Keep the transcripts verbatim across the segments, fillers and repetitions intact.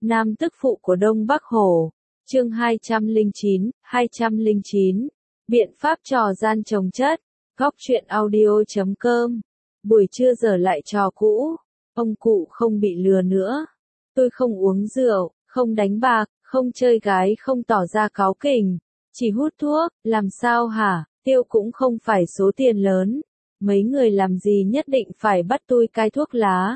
Nam tức phụ của Đông Bắc Hổ. Chương hai trăm lẻ chín, hai trăm lẻ chín. Biện pháp trò gian chồng chất. Góc truyện audio chấm com. Buổi trưa giờ lại trò cũ. Ông cụ không bị lừa nữa. Tôi không uống rượu, không đánh bạc, không chơi gái, không tỏ ra cáu kỉnh. Chỉ hút thuốc, làm sao hả? Tiêu cũng không phải số tiền lớn. Mấy người làm gì nhất định phải bắt tôi cai thuốc lá.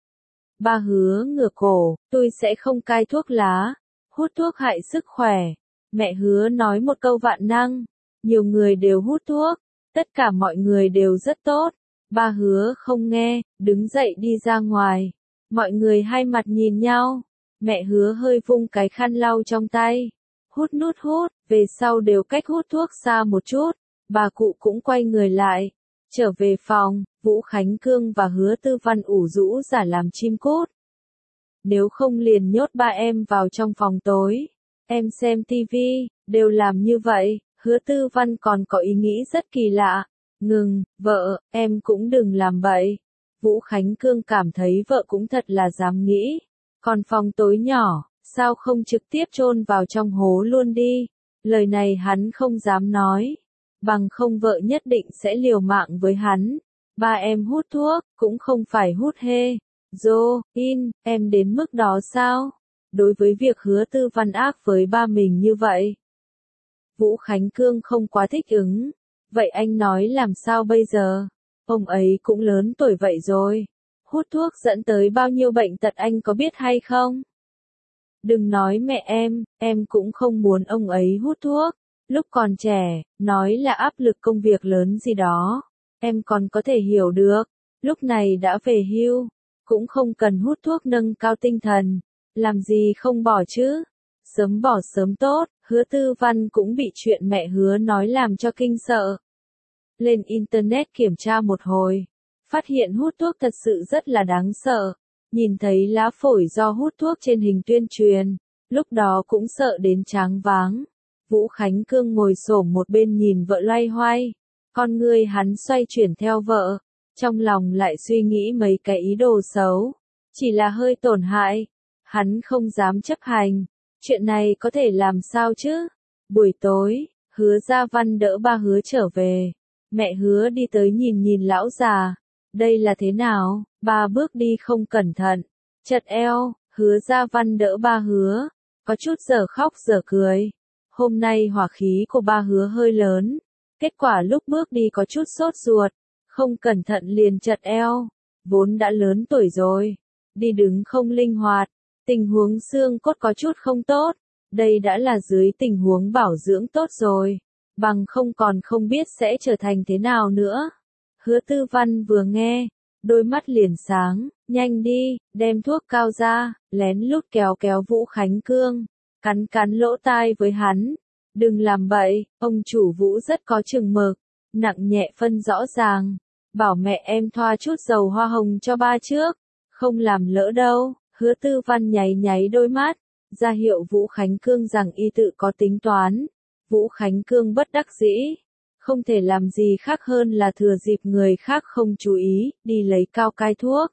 Ba hứa ngửa cổ, tôi sẽ không cai thuốc lá. Hút thuốc hại sức khỏe. Mẹ hứa nói một câu vạn năng. Nhiều người đều hút thuốc. Tất cả mọi người đều rất tốt. Ba hứa không nghe, đứng dậy đi ra ngoài. Mọi người hai mặt nhìn nhau. Mẹ hứa hơi vung cái khăn lau trong tay. Hút nút hút, về sau đều cách hút thuốc xa một chút. Bà cụ cũng quay người lại. Trở về phòng, Vũ Khánh Cương và Hứa Tư Văn ủ rũ giả làm chim cút. Nếu không liền nhốt ba em vào trong phòng tối. Em xem tivi, đều làm như vậy. Hứa Tư Văn còn có ý nghĩ rất kỳ lạ. Ngừng, vợ, em cũng đừng làm bậy. Vũ Khánh Cương cảm thấy vợ cũng thật là dám nghĩ. Còn phòng tối nhỏ, sao không trực tiếp chôn vào trong hố luôn đi. Lời này hắn không dám nói. Bằng không vợ nhất định sẽ liều mạng với hắn. Ba em hút thuốc, cũng không phải hút hê. Dô, in, em đến mức đó sao? Đối với việc Hứa Tư Văn ác với ba mình như vậy. Vũ Khánh Cương không quá thích ứng. Vậy anh nói làm sao bây giờ? Ông ấy cũng lớn tuổi vậy rồi. Hút thuốc dẫn tới bao nhiêu bệnh tật anh có biết hay không? Đừng nói mẹ em, em cũng không muốn ông ấy hút thuốc. Lúc còn trẻ, nói là áp lực công việc lớn gì đó. Em còn có thể hiểu được. Lúc này đã về hưu. Cũng không cần hút thuốc nâng cao tinh thần. Làm gì không bỏ chứ? Sớm bỏ sớm tốt. Hứa Tư Văn cũng bị chuyện mẹ hứa nói làm cho kinh sợ. Lên internet kiểm tra một hồi. Phát hiện hút thuốc thật sự rất là đáng sợ. Nhìn thấy lá phổi do hút thuốc trên hình tuyên truyền. Lúc đó cũng sợ đến choáng váng. Vũ Khánh Cương ngồi xổm một bên nhìn vợ loay hoay. Con ngươi hắn xoay chuyển theo vợ. Trong lòng lại suy nghĩ mấy cái ý đồ xấu. Chỉ là hơi tổn hại. Hắn không dám chấp hành. Chuyện này có thể làm sao chứ? Buổi tối, Hứa Gia Văn đỡ ba hứa trở về. Mẹ hứa đi tới nhìn nhìn lão già. Đây là thế nào? Ba bước đi không cẩn thận. Chật eo, Hứa Gia Văn đỡ ba hứa. Có chút giờ khóc giờ cười. Hôm nay hỏa khí của ba hứa hơi lớn. Kết quả lúc bước đi có chút sốt ruột. Không cẩn thận liền chật eo. Vốn đã lớn tuổi rồi. Đi đứng không linh hoạt. Tình huống xương cốt có chút không tốt. Đây đã là dưới tình huống bảo dưỡng tốt rồi. Bằng không còn không biết sẽ trở thành thế nào nữa. Hứa Tư Văn vừa nghe. Đôi mắt liền sáng. Nhanh đi, đem thuốc cao ra. Lén lút kéo kéo Vũ Khánh Cương. Cắn cắn lỗ tai với hắn. Đừng làm bậy, ông chủ Vũ rất có chừng mực. Nặng nhẹ phân rõ ràng. Bảo mẹ em thoa chút dầu hoa hồng cho ba trước. Không làm lỡ đâu. Hứa Tư Văn nháy nháy đôi mắt. Ra hiệu Vũ Khánh Cương rằng y tự có tính toán. Vũ Khánh Cương bất đắc dĩ. Không thể làm gì khác hơn là thừa dịp người khác không chú ý, đi lấy cao cai thuốc.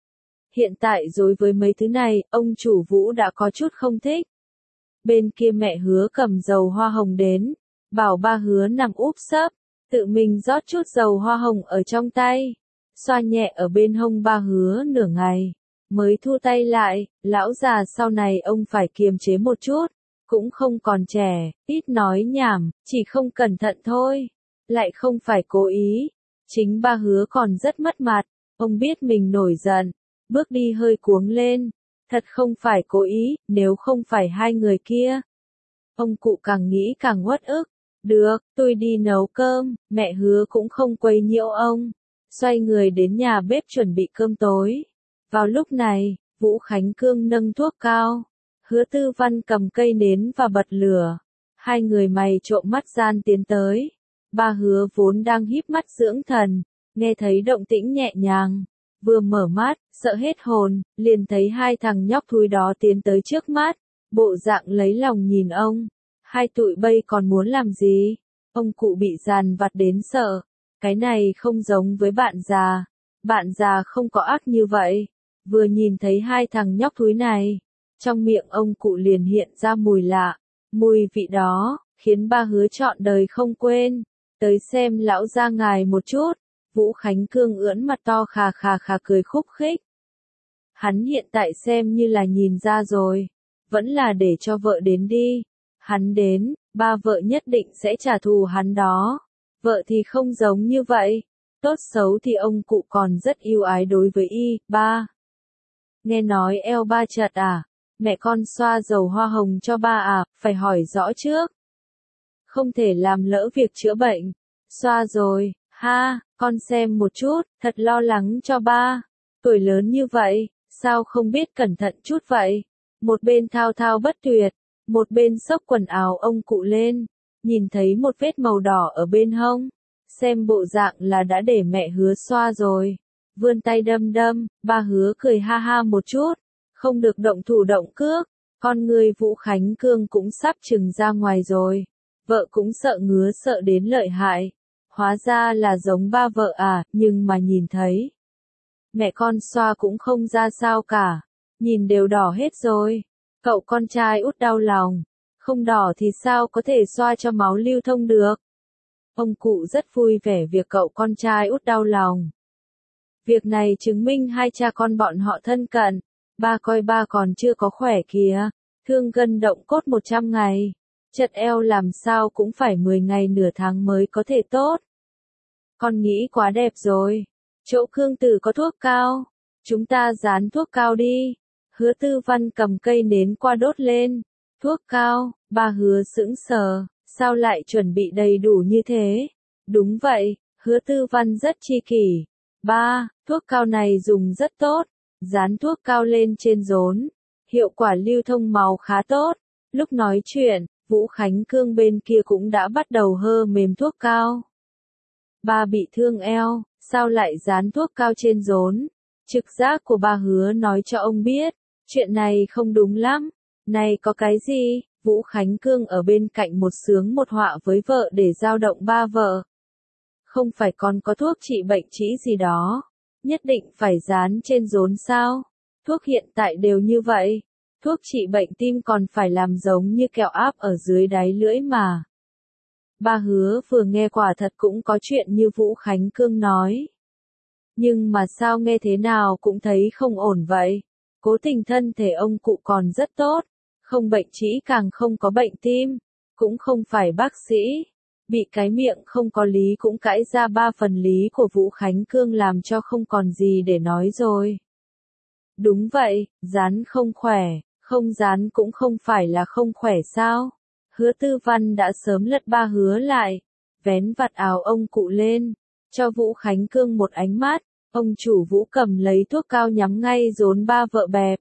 Hiện tại đối với mấy thứ này, ông chủ Vũ đã có chút không thích. Bên kia mẹ hứa cầm dầu hoa hồng đến. Bảo ba hứa nằm úp sấp. Tự mình rót chút dầu hoa hồng ở trong tay. Xoa nhẹ ở bên hông ba hứa nửa ngày. Mới thu tay lại, lão già sau này ông phải kiềm chế một chút. Cũng không còn trẻ, ít nói nhảm, chỉ không cẩn thận thôi. Lại không phải cố ý. Chính ba hứa còn rất mất mặt. Ông biết mình nổi giận. Bước đi hơi cuống lên. Thật không phải cố ý, nếu không phải hai người kia. Ông cụ càng nghĩ càng uất ức. Được, tôi đi nấu cơm, mẹ hứa cũng không quấy nhiễu ông. Xoay người đến nhà bếp chuẩn bị cơm tối. Vào lúc này, Vũ Khánh Cương nâng thuốc cao. Hứa Tư Văn cầm cây nến và bật lửa. Hai người mày trộm mắt gian tiến tới. Ba hứa vốn đang híp mắt dưỡng thần. Nghe thấy động tĩnh nhẹ nhàng. Vừa mở mắt, sợ hết hồn, liền thấy hai thằng nhóc thúi đó tiến tới trước mắt. Bộ dạng lấy lòng nhìn ông. Hai tụi bây còn muốn làm gì? Ông cụ bị dàn vặt đến sợ. Cái này không giống với bạn già. Bạn già không có ác như vậy. Vừa nhìn thấy hai thằng nhóc thúi này. trong miệng ông cụ liền hiện ra mùi lạ, mùi vị đó, khiến ba hứa trọn đời không quên. Tới xem lão gia ngài một chút, Vũ Khánh Cương ưỡn mặt to khà khà khà cười khúc khích. Hắn hiện tại xem như là nhìn ra rồi, vẫn là để cho vợ đến đi. Hắn đến, ba vợ nhất định sẽ trả thù hắn đó. Vợ thì không giống như vậy, tốt xấu thì ông cụ còn rất yêu ái đối với y. Ba, nghe nói eo ba chật à, mẹ con xoa dầu hoa hồng cho ba à, phải hỏi rõ trước. Không thể làm lỡ việc chữa bệnh. Xoa rồi, ha, con xem một chút, thật lo lắng cho ba. Tuổi lớn như vậy, sao không biết cẩn thận chút vậy? Một bên thao thao bất tuyệt, một bên xốc quần áo ông cụ lên, nhìn thấy một vết màu đỏ ở bên hông. Xem bộ dạng là đã để mẹ hứa xoa rồi. Vươn tay đâm đâm, ba hứa cười ha ha một chút, không được động thủ động cước. Con người Vũ Khánh Cương cũng sắp chừng ra ngoài rồi. Vợ cũng sợ ngứa sợ đến lợi hại. Hóa ra là giống ba vợ à, nhưng mà nhìn thấy. Mẹ con xoa cũng không ra sao cả. Nhìn đều đỏ hết rồi. Cậu con trai út đau lòng. Không đỏ thì sao có thể xoa cho máu lưu thông được. Ông cụ rất vui vẻ việc cậu con trai út đau lòng. Việc này chứng minh hai cha con bọn họ thân cận. Ba coi ba còn chưa có khỏe kìa. Thương gân động cốt một trăm ngày. Chật eo làm sao cũng phải mười ngày nửa tháng mới có thể tốt. Con nghĩ quá đẹp rồi. Chỗ Khương Tử có thuốc cao. Chúng ta dán thuốc cao đi. Hứa Tư Văn cầm cây nến qua đốt lên. Thuốc cao, ba hứa sững sờ. Sao lại chuẩn bị đầy đủ như thế? Đúng vậy, Hứa Tư Văn rất chi kỷ. Ba, thuốc cao này dùng rất tốt. Dán thuốc cao lên trên rốn. Hiệu quả lưu thông máu khá tốt. Lúc nói chuyện, Vũ Khánh Cương bên kia cũng đã bắt đầu hơ mềm thuốc cao. Ba bị thương eo, sao lại dán thuốc cao trên rốn? Trực giác của ba hứa nói cho ông biết, chuyện này không đúng lắm. Này có cái gì? Vũ Khánh Cương ở bên cạnh một sướng một họa với vợ để giao động ba vợ. Không phải còn có thuốc trị bệnh trĩ gì đó, nhất định phải dán trên rốn sao? Thuốc hiện tại đều như vậy. Thuốc trị bệnh tim còn phải làm giống như kẹo áp ở dưới đáy lưỡi mà. Ba hứa vừa nghe quả thật cũng có chuyện như Vũ Khánh Cương nói. Nhưng mà sao nghe thế nào cũng thấy không ổn vậy. Cố tình thân thể ông cụ còn rất tốt. Không bệnh trĩ càng không có bệnh tim. Cũng không phải bác sĩ. Bị cái miệng không có lý cũng cãi ra ba phần lý của Vũ Khánh Cương làm cho không còn gì để nói rồi. Đúng vậy, dán không khỏe. Không dán cũng không phải là không khỏe sao? Hứa Tư Văn đã sớm lật ba hứa lại, vén vạt áo ông cụ lên, cho Vũ Khánh Cương một ánh mắt. Ông chủ Vũ cầm lấy thuốc cao nhắm ngay rốn ba vợ bẹp.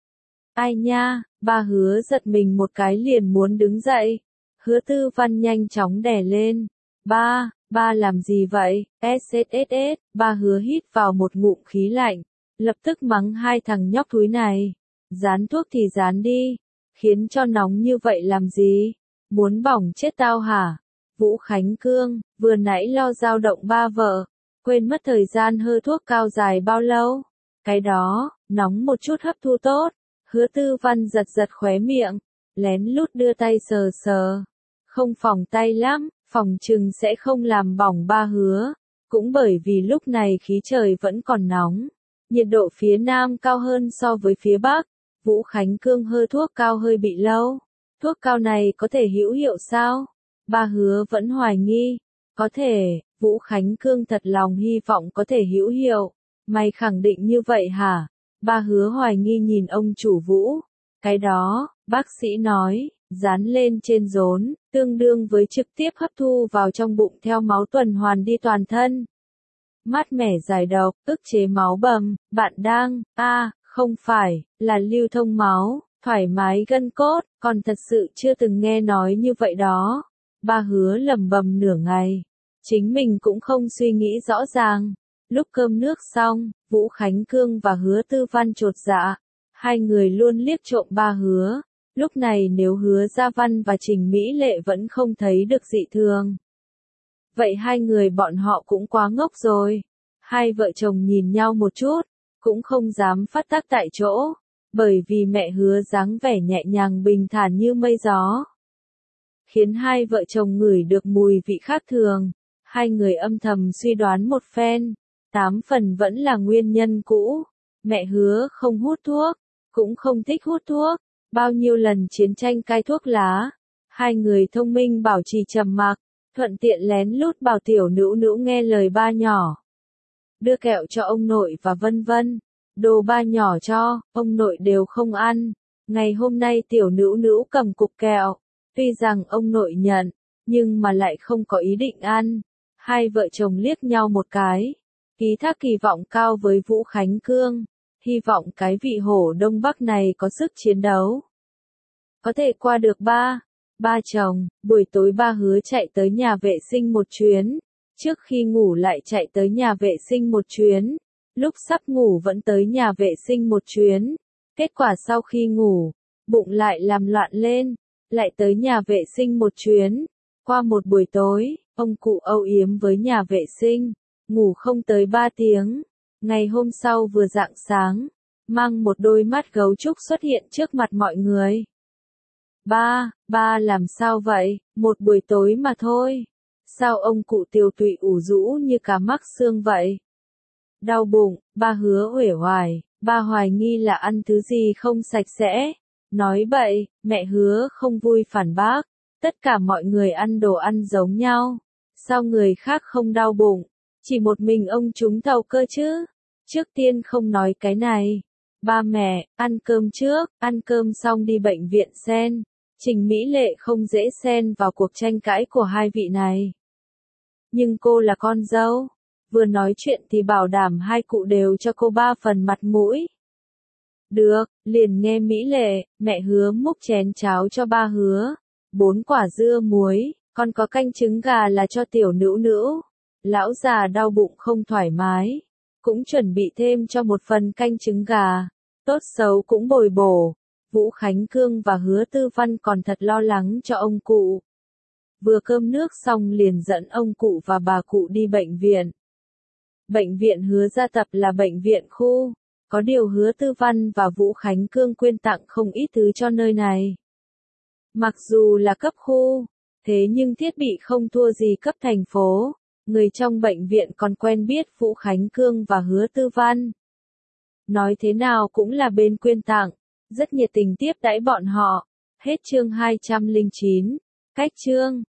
Ai nha, ba hứa giật mình một cái liền muốn đứng dậy. Hứa Tư Văn nhanh chóng đè lên. Ba, ba làm gì vậy? ét ét ét ét, ba hứa hít vào một ngụm khí lạnh, lập tức mắng hai thằng nhóc thúi này. Dán thuốc thì dán đi, khiến cho nóng như vậy làm gì? Muốn bỏng chết tao hả? Vũ Khánh Cương, vừa nãy lo dao động ba vợ, quên mất thời gian hơ thuốc cao dài bao lâu. Cái đó, nóng một chút hấp thu tốt. Hứa Tư Văn giật giật khóe miệng, lén lút đưa tay sờ sờ. Không phòng tay lắm, phòng chừng sẽ không làm bỏng ba hứa. Cũng bởi vì lúc này khí trời vẫn còn nóng, nhiệt độ phía Nam cao hơn so với phía Bắc. Vũ Khánh Cương hơ thuốc cao hơi bị lâu. Thuốc cao này có thể hữu hiệu sao? Ba hứa vẫn hoài nghi. Có thể, Vũ Khánh Cương thật lòng hy vọng có thể hữu hiệu. Mày khẳng định như vậy hả? Ba hứa hoài nghi nhìn ông chủ Vũ. Cái đó, bác sĩ nói, dán lên trên rốn, tương đương với trực tiếp hấp thu vào trong bụng theo máu tuần hoàn đi toàn thân. Mát mẻ giải độc, ức chế máu bầm, bạn đang, a à, không phải, là lưu thông máu, thoải mái gân cốt, còn thật sự chưa từng nghe nói như vậy đó. Ba hứa lẩm bẩm nửa ngày, chính mình cũng không suy nghĩ rõ ràng. Lúc cơm nước xong, Vũ Khánh Cương và Hứa Tư Văn chột dạ, hai người luôn liếc trộm ba hứa. Lúc này nếu Hứa Gia Văn và Trình Mỹ Lệ vẫn không thấy được dị thường, vậy hai người bọn họ cũng quá ngốc rồi. Hai vợ chồng nhìn nhau một chút, cũng không dám phát tác tại chỗ. bởi vì mẹ Hứa dáng vẻ nhẹ nhàng bình thản như mây gió, khiến hai vợ chồng ngửi được mùi vị khác thường. Hai người âm thầm suy đoán một phen, tám phần vẫn là nguyên nhân cũ. Mẹ Hứa không hút thuốc, cũng không thích hút thuốc, bao nhiêu lần chiến tranh cai thuốc lá. Hai người thông minh bảo trì trầm mặc, thuận tiện lén lút bảo tiểu Nữu Nữu nghe lời ba nhỏ. Đưa kẹo cho ông nội và vân vân. Đồ ba nhỏ cho, ông nội đều không ăn. Ngày hôm nay tiểu Nữu Nữu cầm cục kẹo, tuy rằng ông nội nhận, nhưng mà lại không có ý định ăn. Hai vợ chồng liếc nhau một cái, ký thác kỳ vọng cao với Vũ Khánh Cương, hy vọng cái vị hổ Đông Bắc này có sức chiến đấu, có thể qua được ba, ba chồng. Buổi tối ba Hứa chạy tới nhà vệ sinh một chuyến, trước khi ngủ lại chạy tới nhà vệ sinh một chuyến, lúc sắp ngủ vẫn tới nhà vệ sinh một chuyến. Kết quả sau khi ngủ, bụng lại làm loạn lên, lại tới nhà vệ sinh một chuyến. Qua một buổi tối, ông cụ âu yếm với nhà vệ sinh, ngủ không tới ba tiếng. Ngày hôm sau vừa rạng sáng, mang một đôi mắt gấu trúc xuất hiện trước mặt mọi người. Ba, ba làm sao vậy, một buổi tối mà thôi. Sao ông cụ tiều tụy ủ rũ như cá mắc xương vậy? Đau bụng, ba Hứa uể oải, ba hoài nghi là ăn thứ gì không sạch sẽ. Nói bậy, mẹ Hứa không vui phản bác. Tất cả mọi người ăn đồ ăn giống nhau. Sao người khác không đau bụng? Chỉ một mình ông trúng thầu cơ chứ? Trước tiên không nói cái này. Ba mẹ, ăn cơm trước, ăn cơm xong đi bệnh viện sen. Trình Mỹ Lệ không dễ xen vào cuộc tranh cãi của hai vị này. Nhưng cô là con dâu. Vừa nói chuyện thì bảo đảm hai cụ đều cho cô ba phần mặt mũi. Được, liền nghe Mỹ Lệ, mẹ Hứa múc chén cháo cho ba Hứa. Bốn quả dưa muối, còn có canh trứng gà là cho tiểu Nữu Nữu. Lão già đau bụng không thoải mái, cũng chuẩn bị thêm cho một phần canh trứng gà. Tốt xấu cũng bồi bổ. Vũ Khánh Cương và Hứa Tư Văn còn thật lo lắng cho ông cụ. Vừa cơm nước xong liền dẫn ông cụ và bà cụ đi bệnh viện. Bệnh viện Hứa Gia Tập là bệnh viện khu, có điều Hứa Tư Văn và Vũ Khánh Cương quyên tặng không ít thứ cho nơi này. Mặc dù là cấp khu, thế nhưng thiết bị không thua gì cấp thành phố. Người trong bệnh viện còn quen biết Vũ Khánh Cương và Hứa Tư Văn. Nói thế nào cũng là bên quyên tặng, rất nhiệt tình tiếp đãi bọn họ. Hết chương hai trăm lẻ chín, cách chương.